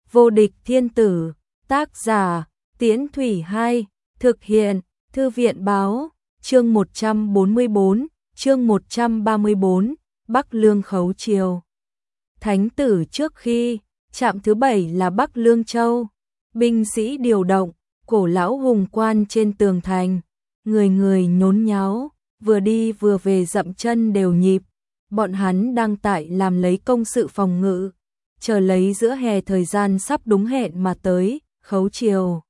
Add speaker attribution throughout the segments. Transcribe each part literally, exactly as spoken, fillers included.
Speaker 1: Vô địch thiên tử, tác giả, Tiễn Thủy hai, thực hiện, Thư viện báo, chương một trăm bốn mươi bốn, chương một trăm ba mươi bốn, Bắc Lương Khấu Triều. Thánh tử trước khi, trạm thứ bảy là Bắc Lương Châu, binh sĩ điều động, cổ lão hùng quan trên tường thành, người người nhốn nháo, vừa đi vừa về dậm chân đều nhịp, bọn hắn đang tại làm lấy công sự phòng ngự, chờ lấy giữa hè thời gian sắp đúng hẹn mà tới, khấu triều.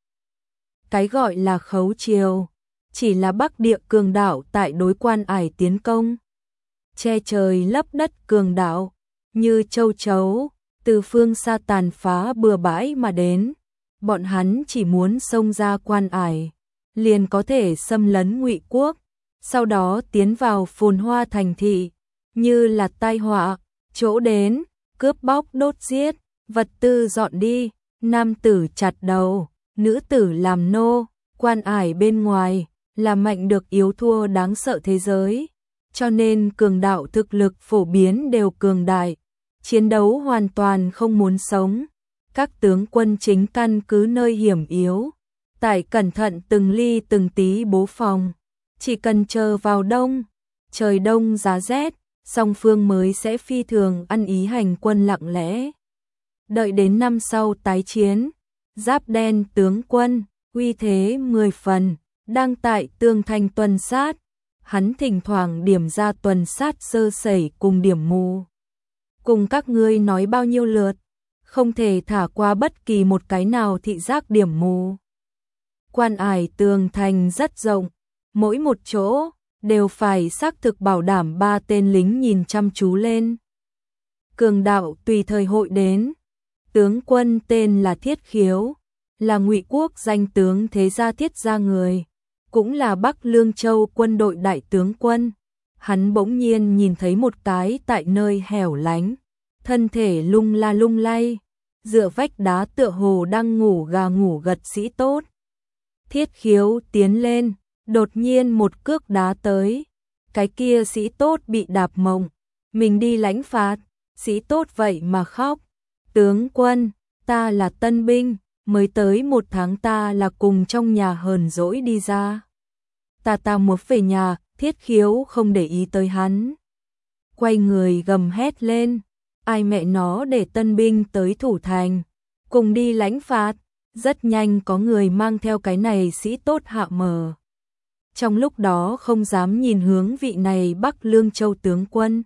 Speaker 1: Cái gọi là khấu triều, chỉ là Bắc địa cường đạo tại đối Quan Ải tiến công, che trời lấp đất cường đạo, như châu chấu, từ phương xa tàn phá bừa bãi mà đến, bọn hắn chỉ muốn xông ra Quan Ải, liền có thể xâm lấn Ngụy quốc, sau đó tiến vào phồn hoa thành thị, như là tai họa, chỗ đến, cướp bóc đốt giết, vật tư dọn đi, nam tử chặt đầu, nữ tử làm nô, Quan Ải bên ngoài, là mạnh được yếu thua đáng sợ thế giới, cho nên cường đạo thực lực phổ biến đều cường đại, chiến đấu hoàn toàn không muốn sống, các tướng quân chính căn cứ nơi hiểm yếu, tại cẩn thận từng ly từng tí bố phòng, chỉ cần chờ vào đông, trời đông giá rét, song phương mới sẽ phi thường ăn ý hành quân lặng lẽ. Đợi đến năm sau tái chiến, Giáp Đen tướng quân, uy thế mười phần, đang tại tường thành tuần sát, hắn thỉnh thoảng điểm ra tuần sát sơ sẩy cùng điểm mù. Cùng các ngươi nói bao nhiêu lượt, không thể thả qua bất kỳ một cái nào thị giác điểm mù. Quan Ải tường thành rất rộng, mỗi một chỗ đều phải xác thực bảo đảm ba tên lính nhìn chăm chú lên. Cường đạo tùy thời hội đến, tướng quân tên là Thiết Khiếu, là Ngụy quốc danh tướng thế gia Thiết gia người, cũng là Bắc Lương Châu quân đội đại tướng quân. Hắn bỗng nhiên nhìn thấy một cái tại nơi hẻo lánh, thân thể lung la lung lay, dựa vách đá tựa hồ đang ngủ gà ngủ gật sĩ tốt. Thiết Khiếu tiến lên, đột nhiên một cước đá tới, cái kia sĩ tốt bị đạp mông, mình đi lãnh phạt, sĩ tốt vậy mà khóc, tướng quân, ta là tân binh, mới tới một tháng, ta là cùng trong nhà hờn dỗi đi ra. Ta ta muốn về nhà. Thiết Khiếu không để ý tới hắn, quay người gầm hét lên, ai mẹ nó để tân binh tới thủ thành, cùng đi lãnh phạt. Rất nhanh có người mang theo cái này sĩ tốt hạ mờ. Trong lúc đó không dám nhìn hướng vị này Bắc Lương Châu tướng quân.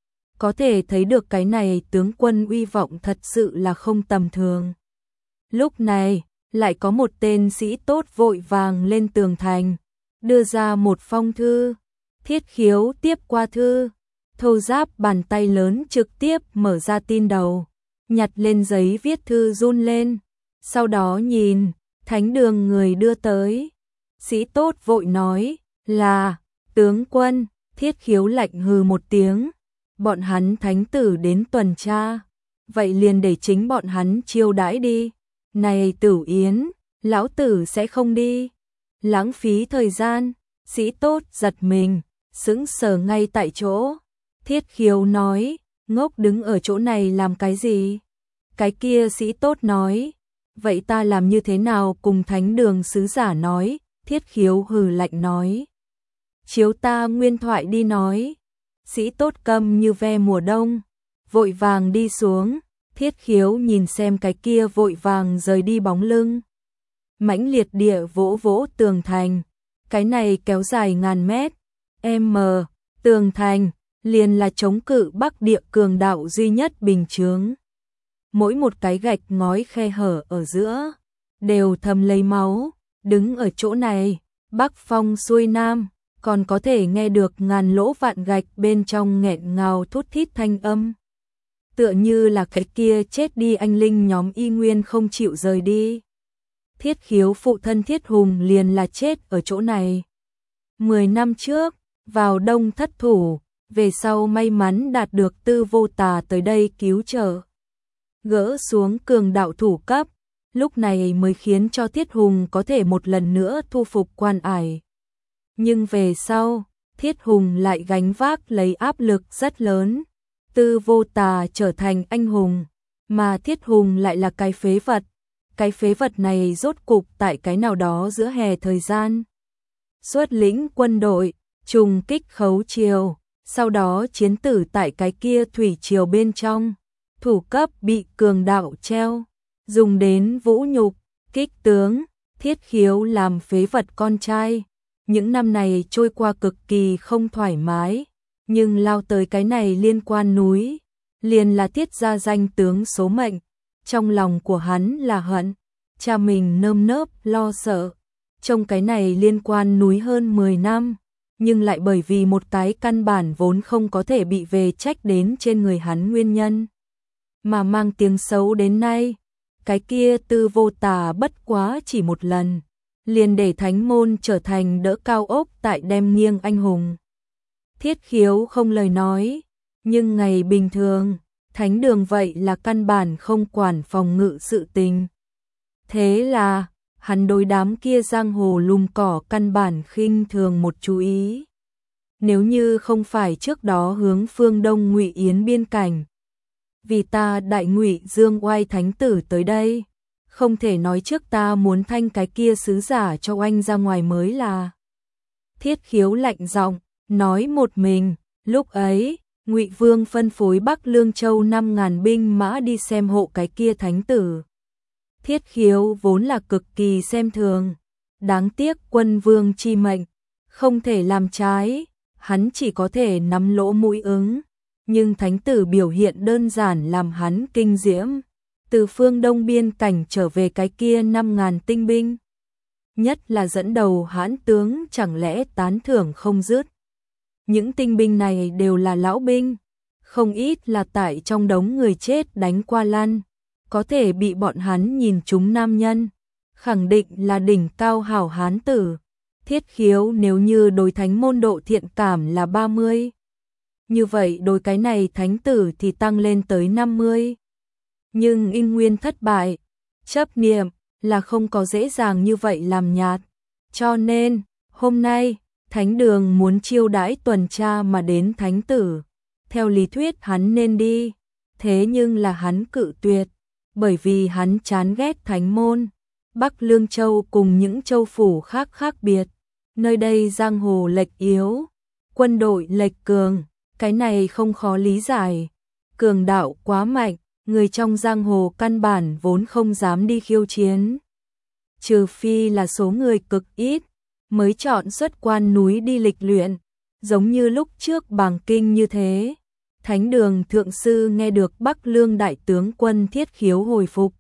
Speaker 1: Có thể thấy được cái này tướng quân uy vọng thật sự là không tầm thường. Lúc này, lại có một tên sĩ tốt vội vàng lên tường thành, đưa ra một phong thư. Thiết Khiếu tiếp qua thư, thô giáp bàn tay lớn trực tiếp mở ra tin đầu, nhặt lên giấy viết thư run lên, sau đó nhìn, thánh đường người đưa tới. Sĩ tốt vội nói, là, tướng quân. Thiết Khiếu lạnh hừ một tiếng, bọn hắn thánh tử đến tuần tra, vậy liền để chính bọn hắn chiêu đãi đi. Này Tử Yến, lão tử sẽ không đi, lãng phí thời gian. Sĩ tốt giật mình, sững sờ ngay tại chỗ. Thiết Khiếu nói, ngốc đứng ở chỗ này làm cái gì? Cái kia sĩ tốt nói, vậy ta làm như thế nào cùng thánh đường sứ giả nói? Thiết Khiếu hừ lạnh nói, chiếu ta nguyên thoại đi nói. Sĩ tốt câm như ve mùa đông, vội vàng đi xuống. Thiết Khiếu nhìn xem cái kia vội vàng rời đi bóng lưng, mãnh liệt địa vỗ vỗ tường thành. Cái này kéo dài ngàn mét, m, tường thành, liền là chống cự Bắc địa cường đạo duy nhất bình chướng. Mỗi một cái gạch ngói khe hở ở giữa, đều thấm lấy máu, đứng ở chỗ này, Bắc phong xuôi nam, còn có thể nghe được ngàn lỗ vạn gạch bên trong nghẹn ngào thút thít thanh âm. Tựa như là cái kia chết đi anh linh nhóm y nguyên không chịu rời đi. Thiết Khiếu phụ thân Thiết Hùng liền là chết ở chỗ này. Mười năm trước, vào đông thất thủ, về sau may mắn đạt được Tư Vô Tà tới đây cứu trợ. Gỡ xuống cường đạo thủ cấp, lúc này mới khiến cho Thiết Hùng có thể một lần nữa thu phục Quan Ải. Nhưng về sau, Thiết Hùng lại gánh vác lấy áp lực rất lớn. Tư Vô Tà trở thành anh hùng, mà Thiết Hùng lại là cái phế vật. Cái phế vật này rốt cục tại cái nào đó giữa hè thời gian xuất lĩnh quân đội, trùng kích Khấu Triều, sau đó chiến tử tại cái kia thủy triều bên trong, thủ cấp bị cường đạo treo, dùng đến vũ nhục, kích tướng, Thiết Khiếu làm phế vật con trai. Những năm này trôi qua cực kỳ không thoải mái, nhưng lao tới cái này liên quan núi, liền là Thiết gia danh tướng số mệnh, trong lòng của hắn là hận, cha mình nơm nớp lo sợ, trong cái này liên quan núi hơn mười năm, nhưng lại bởi vì một cái căn bản vốn không có thể bị về trách đến trên người hắn nguyên nhân, mà mang tiếng xấu đến nay. Cái kia Tư Vô Tà bất quá chỉ một lần, liền để thánh môn trở thành đỡ cao ốc tại đem nghiêng anh hùng. Thiết Khiếu không lời nói, nhưng ngày bình thường, thánh đường vậy là căn bản không quản phòng ngự sự tình. Thế là, hắn đối đám kia giang hồ lùm cỏ căn bản khinh thường một chú ý. Nếu như không phải trước đó hướng phương Đông Ngụy Yến biên cảnh, vì ta đại Ngụy Dương Oai thánh tử tới đây, không thể nói trước ta muốn thanh cái kia sứ giả cho anh ra ngoài mới là. Thiết Khiếu lạnh giọng nói một mình, lúc ấy, Ngụy Vương phân phối Bắc Lương Châu năm ngàn binh mã đi xem hộ cái kia thánh tử. Thiết Khiếu vốn là cực kỳ xem thường, đáng tiếc quân vương chi mệnh, không thể làm trái, hắn chỉ có thể nắm lỗ mũi ứng, nhưng thánh tử biểu hiện đơn giản làm hắn kinh diễm, từ phương Đông biên cảnh trở về cái kia năm ngàn tinh binh. Nhất là dẫn đầu hãn tướng chẳng lẽ tán thưởng không dứt. Những tinh binh này đều là lão binh, không ít là tại trong đống người chết đánh qua lăn, có thể bị bọn hắn nhìn chúng nam nhân, khẳng định là đỉnh cao hảo hán tử. Thiết Khiếu nếu như đối thánh môn độ thiện cảm là ba mươi, như vậy đối cái này thánh tử thì tăng lên tới năm mươi. Nhưng in nguyên thất bại, chấp niệm là không có dễ dàng như vậy làm nhạt. Cho nên, hôm nay, thánh đường muốn chiêu đãi tuần tra mà đến thánh tử. Theo lý thuyết hắn nên đi, thế nhưng là hắn cự tuyệt, bởi vì hắn chán ghét thánh môn. Bắc Lương Châu cùng những châu phủ khác khác biệt, nơi đây giang hồ lệch yếu, quân đội lệch cường, cái này không khó lý giải. Cường đạo quá mạnh, người trong giang hồ căn bản vốn không dám đi khiêu chiến. Trừ phi là số người cực ít, mới chọn xuất quan núi đi lịch luyện, giống như lúc trước Bàng Kinh như thế. Thánh đường thượng sư nghe được Bắc Lương đại tướng quân Thiết Khiếu hồi phục,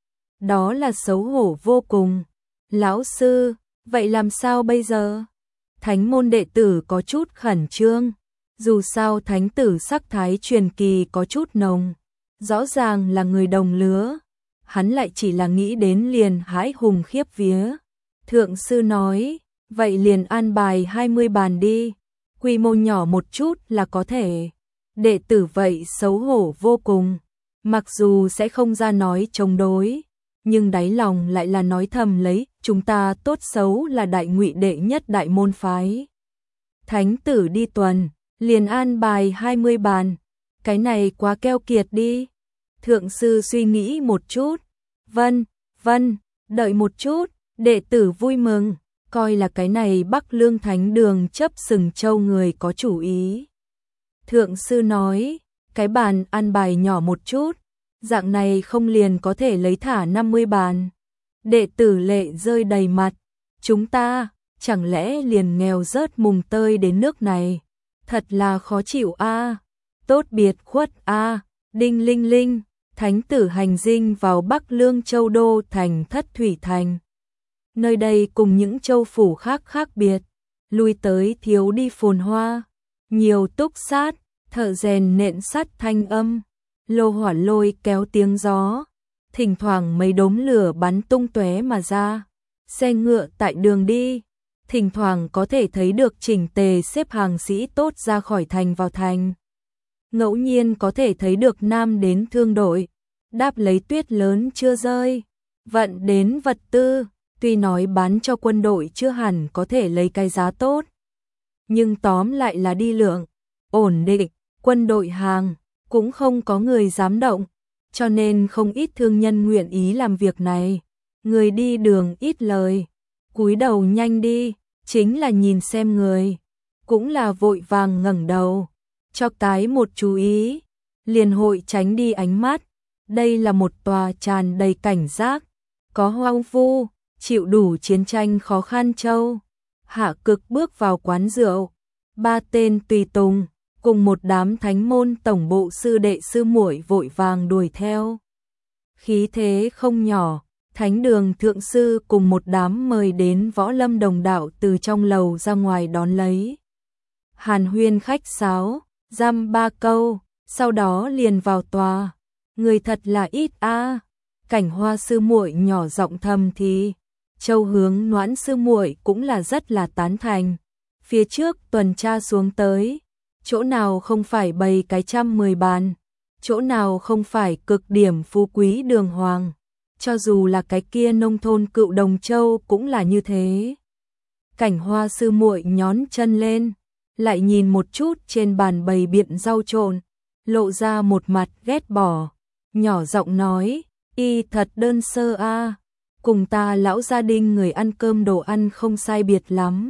Speaker 1: đó là xấu hổ vô cùng. Lão sư, vậy làm sao bây giờ? Thánh môn đệ tử có chút khẩn trương, dù sao thánh tử sắc thái truyền kỳ có chút nồng, rõ ràng là người đồng lứa, hắn lại chỉ là nghĩ đến liền hãi hùng khiếp vía. Thượng sư nói, vậy liền an bài hai mươi bàn đi, quy mô nhỏ một chút là có thể. Đệ tử vậy xấu hổ vô cùng, mặc dù sẽ không ra nói chống đối, nhưng đáy lòng lại là nói thầm lấy, chúng ta tốt xấu là đại Ngụy đệ nhất đại môn phái. Thánh tử đi tuần, liền an bài hai mươi bàn, cái này quá keo kiệt đi. Thượng sư suy nghĩ một chút, vân, vân, đợi một chút, đệ tử vui mừng, coi là cái này Bắc Lương thánh đường chấp sừng châu người có chủ ý. Thượng sư nói, cái bàn ăn bài nhỏ một chút, dạng này không liền có thể lấy thả năm mươi bàn. Đệ tử lệ rơi đầy mặt, chúng ta, chẳng lẽ liền nghèo rớt mùng tơi đến nước này, thật là khó chịu a. Tốt biệt khuất a. Đinh linh linh, thánh tử hành dinh vào Bắc Lương Châu đô thành Thất Thủy Thành. Nơi đây cùng những châu phủ khác khác biệt, lui tới thiếu đi phồn hoa, nhiều túc sát, thợ rèn nện sắt thanh âm, lô hỏa lôi kéo tiếng gió, thỉnh thoảng mấy đốm lửa bắn tung tóe mà ra, xe ngựa tại đường đi, thỉnh thoảng có thể thấy được chỉnh tề xếp hàng sĩ tốt ra khỏi thành vào thành. Ngẫu nhiên có thể thấy được nam đến thương đội, đáp lấy tuyết lớn chưa rơi, vận đến vật tư, tuy nói bán cho quân đội chưa hẳn có thể lấy cái giá tốt, nhưng tóm lại là đi lượng, ổn định, quân đội hàng, cũng không có người dám động. cho nên không ít thương nhân nguyện ý làm việc này. Người đi đường ít lời, cúi đầu nhanh đi, chính là nhìn xem người, cũng là vội vàng ngẩng đầu, cho cái một chú ý, liền hội tránh đi ánh mắt. Đây là một tòa tràn đầy cảnh giác, có hoang vu, chịu đủ chiến tranh khó khăn châu. Hạ Cực bước vào quán rượu, ba tên tùy tùng cùng một đám thánh môn tổng bộ sư đệ sư muội vội vàng đuổi theo. Khí thế không nhỏ, Thánh đường thượng sư cùng một đám mời đến võ lâm đồng đạo từ trong lầu ra ngoài đón lấy. Hàn huyên khách sáo, dăm ba câu, sau đó liền vào tòa. Người thật là ít a. Cảnh Hoa sư muội nhỏ giọng thầm thì, Châu Hướng Noãn sư muội cũng là rất là tán thành. Phía trước tuần tra xuống tới, chỗ nào không phải bày cái trăm mười bàn, chỗ nào không phải cực điểm phú quý đường hoàng, cho dù là cái kia nông thôn Cựu Đồng Châu cũng là như thế. Cảnh Hoa sư muội nhón chân lên, lại nhìn một chút trên bàn bày biện rau trộn, lộ ra một mặt ghét bỏ, nhỏ giọng nói, y thật đơn sơ a, cùng ta lão gia đình người ăn cơm đồ ăn không sai biệt lắm.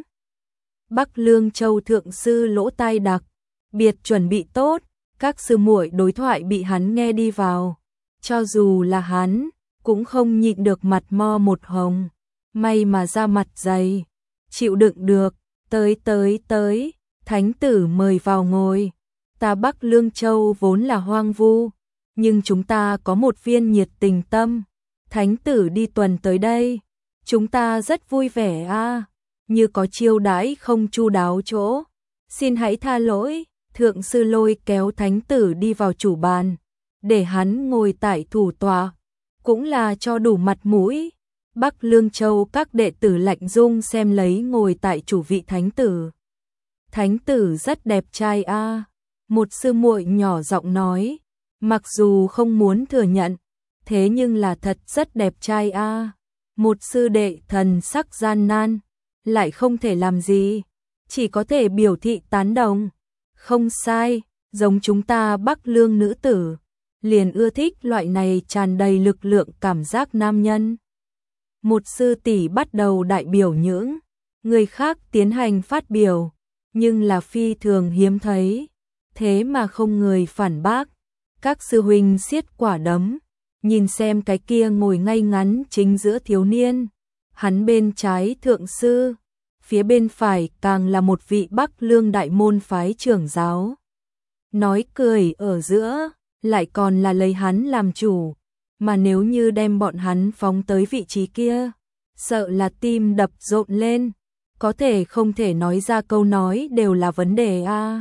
Speaker 1: Bắc Lương Châu thượng sư lỗ tai đặc biệt chuẩn bị tốt, các sư muội đối thoại bị hắn nghe đi vào, cho dù là hắn cũng không nhịn được mặt mo một hồng, may mà da mặt dày, chịu đựng được. Tới tới tới, thánh tử mời vào ngồi. Ta Bắc Lương Châu vốn là hoang vu, nhưng chúng ta có một viên nhiệt tình tâm, thánh tử đi tuần tới đây, chúng ta rất vui vẻ a. Như có chiêu đãi không chu đáo chỗ, xin hãy tha lỗi. Thượng sư lôi kéo thánh tử đi vào chủ bàn, để hắn ngồi tại thủ tọa, cũng là cho đủ mặt mũi. Bắc Lương Châu các đệ tử lạnh dung xem lấy ngồi tại chủ vị thánh tử. Thánh tử rất đẹp trai a. Một sư muội nhỏ giọng nói, mặc dù không muốn thừa nhận, thế nhưng là thật rất đẹp trai a. Một sư đệ thần sắc gian nan, lại không thể làm gì, chỉ có thể biểu thị tán đồng. Không sai, giống chúng ta Bắc Lương nữ tử, liền ưa thích loại này tràn đầy lực lượng cảm giác nam nhân. Một sư tỷ bắt đầu đại biểu những người khác tiến hành phát biểu, nhưng là phi thường hiếm thấy, thế mà không người phản bác. Các sư huynh siết quả đấm, nhìn xem cái kia ngồi ngay ngắn chính giữa thiếu niên, hắn bên trái thượng sư, phía bên phải càng là một vị Bắc Lương đại môn phái trưởng giáo. Nói cười ở giữa, lại còn là lấy hắn làm chủ, mà nếu như đem bọn hắn phóng tới vị trí kia, sợ là tim đập rộn lên, có thể không thể nói ra câu nói đều là vấn đề a.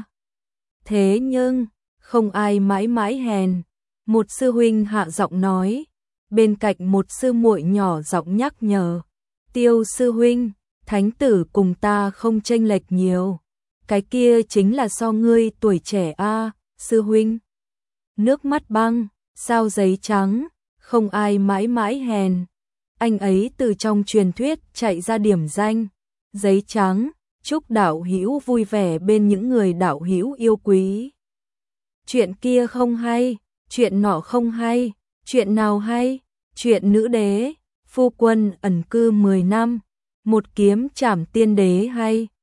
Speaker 1: Thế nhưng, không ai mãi mãi hèn, một sư huynh hạ giọng nói, bên cạnh một sư muội nhỏ giọng nhắc nhở, Tiêu sư huynh, thánh tử cùng ta không chênh lệch nhiều, cái kia chính là so ngươi tuổi trẻ a, sư huynh. Nước mắt băng, sao giấy trắng, không ai mãi mãi hèn. Anh ấy từ trong truyền thuyết chạy ra điểm danh, giấy trắng, chúc đạo hữu vui vẻ bên những người đạo hữu yêu quý. Chuyện kia không hay, chuyện nọ không hay, chuyện nào hay? Chuyện nữ đế, phu quân ẩn cư mười năm, một kiếm trảm tiên đế hay,